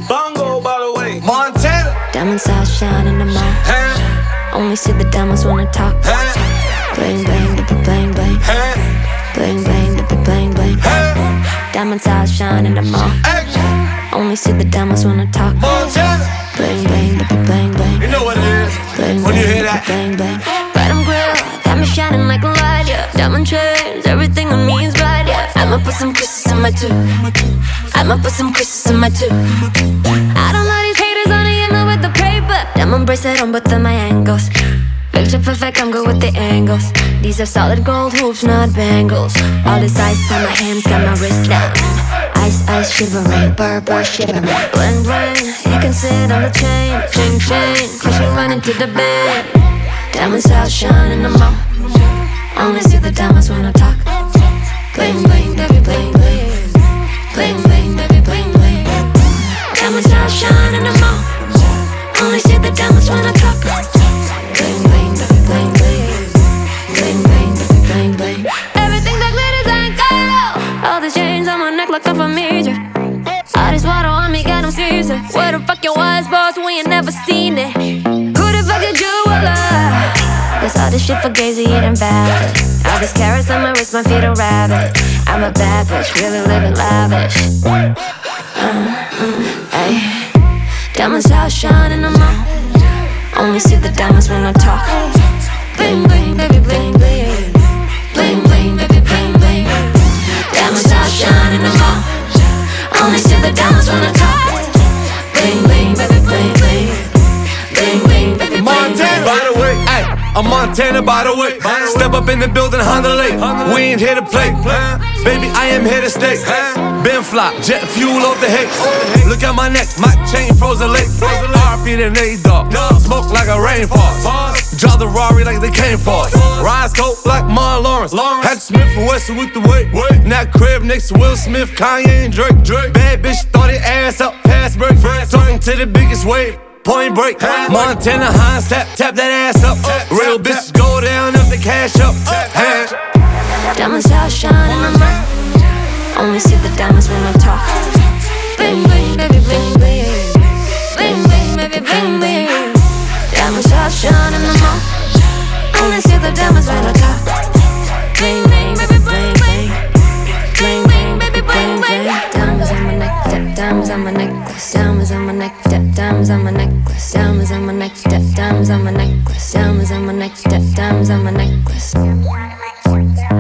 Bongo, by the way. Montana. Diamonds outshine in the mall. Only see the diamonds when I talk. Bling, bling, bling, bling, bling. Bling, bling, bling, bling, bling. Diamonds outshine in the mall. Only see the diamonds when I talk. Montana. Bling, bling, bling, bling, bling. You know what it is. Bling, when bling, you hear that. bling, bling. Bottom grill, got me shining like a light, yeah. Diamond chains, everything on me is bright, yeah. I'ma put some crystals in my tooth. I'ma put some crystals in my tooth. I don't know these haters on the end with the paper. Diamond bracelet on both of my ankles. Picture perfect, I'm good with the angles. These are solid gold hoops, not bangles. All this ice on my hands got my wrist down. Ice, ice shivering, burr, burr shivering. Bling, bling, you can sit on the chain. Chain, chain, cause you run into the bed. Diamonds outshine in the mall. Only see the diamonds when I talk. Bling, bling, baby, bling, bling. Bling, bling, baby, bling, bling. Diamonds outshine in the mall. Only see the diamonds when I talk. Bling, bling, baby, bling, bling. Bling, bling, baby, bling, bling. Everything that glitters ain't gold. All these chains on my neck like I'm a major. All this water on me got them Caesar. Where the fuck you was, boss? We ain't never seen it. Who the fuck is jeweler? That's all this shit for gazy, it invalid. All these carrots on my wrist, my feet are rabbit. I'm a bad bitch, really living lavish. Ay. Diamonds outshine in the mall. Only see the diamonds when I talk. Bling, bling, baby, bling, bling. Bling, bling, baby, bling, bling. Diamonds outshine in the mall. Only see the diamonds when I talk. Bling, bling, baby, bling, bling. Bling, bling, baby, bling, bling. By the way, I'm Montana, by the way. Step up in the building, Honda Lake. We ain't here to play. Baby, I am here to stay. Ben fly, jet fuel off the hate. Look at my neck, my chain frozen late. RP than A-Dog. Smoke like a rainfall. Drive the Rari like they came for us. Rise coat like Martin Lawrence. Had Smith and Wesson with the weight. That crib next to Will Smith, Kanye and Drake. Bad bitch started ass up, pass break. Talking to the biggest wave. Point break, Montana Hines, tap that ass up. Real bitches go down if they cash up. Diamonds outshine in the mall. Only see the diamonds when I talk. Bling, bling, baby, bling, bling. Bling, bling, baby, bling, bling. Diamonds outshine in the mall. Only see the diamonds when I talk. Bling, bling, baby, bling, bling. Bling, bling, baby, bling, bling. Diamonds on my neck, diamonds on my necklace. Diamonds on my neck, diamonds on my necklace. Diamonds on my neck, diamonds on my necklace. Diamonds on my neck, diamonds on my necklace.